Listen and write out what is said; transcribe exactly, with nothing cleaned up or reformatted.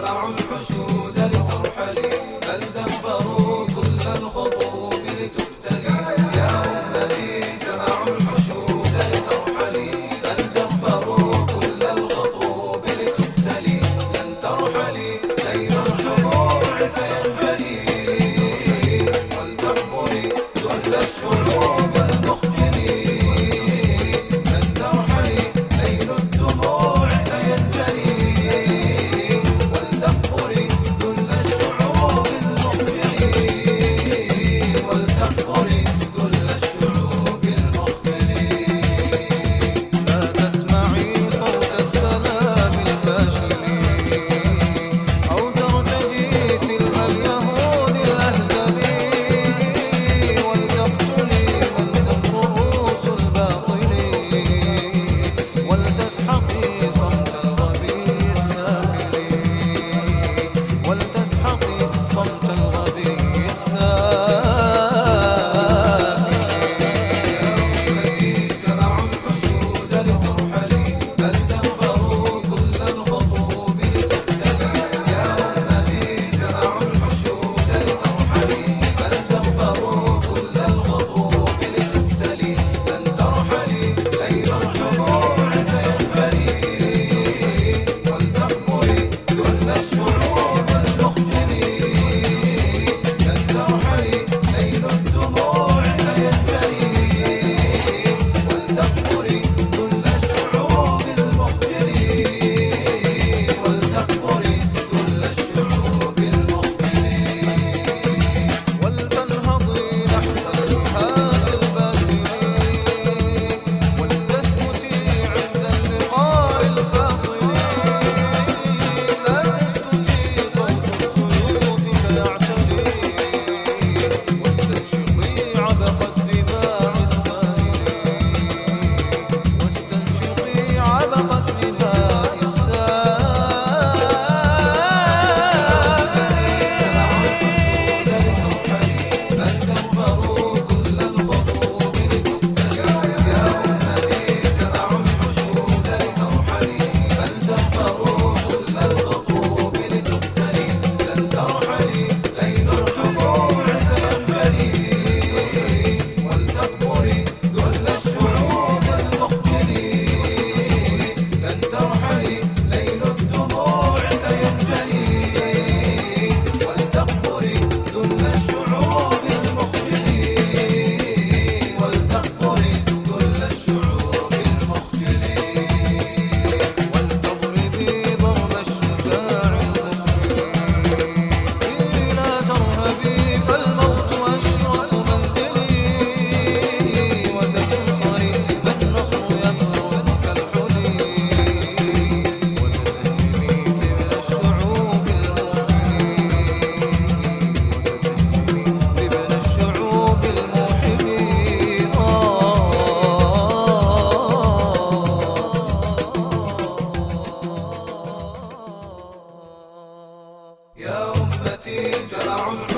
جمعوا الحشود لترحلي، بل دبروا كل الخطوب لتقتلي. يا أمتي جمعوا الحشود لترحلي، بل دبروا كل الخطوب لتقتلي. لن ترحلي ليل الحموع سينجلي، ولتكبري ذل الشعوب المخجلي. لن ترحلي ليل الدموع سينجلي، ولتكبري ذل الشعوب المخجلي. ولتكبري ذل الشعوب المخجلي. لا تسمعي صوت السلام الفاشل، أو ترتجي سلم اليهود الأهزلي. ولتقتلي من هم رؤوس الباطل، ولتسحقي صمت الغبي السافل. ولتسحقي صمت الغبي السافل. يا أمتي جمعوا الحشود لترحلي، بل دبروا كل الخطوب لتقتلي. يا أمتي جمعوا الحشود لترحلي، بل دبروا كل الخطوب لتقتلي. لن ترحلي ليل الحموع سينجلي، ولتكبري ذل الشعوب المخجلي. لن ترحلي ليل الدموع سينجلي، ولتكبري ذل الشعوب المخجلي. ولتكبري ذل الشعوب المخجلي. ولتنهضي تحت الإرهاب الباسل، ولتثبتي عند اللقاء الفاصل. لا تسكتي صوت السيوف سيعتلي، واستنشقي عبق الدماء السائلين. واستنشقي عبق الدماء السائلين. بل دبروا كل الخطوب لتقتلي. يا أمتي جمعوا الحشود لترحلي، بل دبروا كل الخطوب لتقتلي. لن ترحلي ليل الحموع سينجلي، ولتكبري ذل الشعوب المخجلي. لن ترحلي ليل الدموع سينجلي، ولتكبري ذل الشعوب المخجلي. ولتكبري ذل الشعوب المخجلي. ولتضربي ضرب الشجاع المسلم، لا ترهبي فالموت أشرف منزلي. وستنصري فالنصر يمرك كالحلي، وستهزمي طفل الشعوب الموحلي. وستهزمي طفل الشعوب الموحلي. يا أمتي جمعوا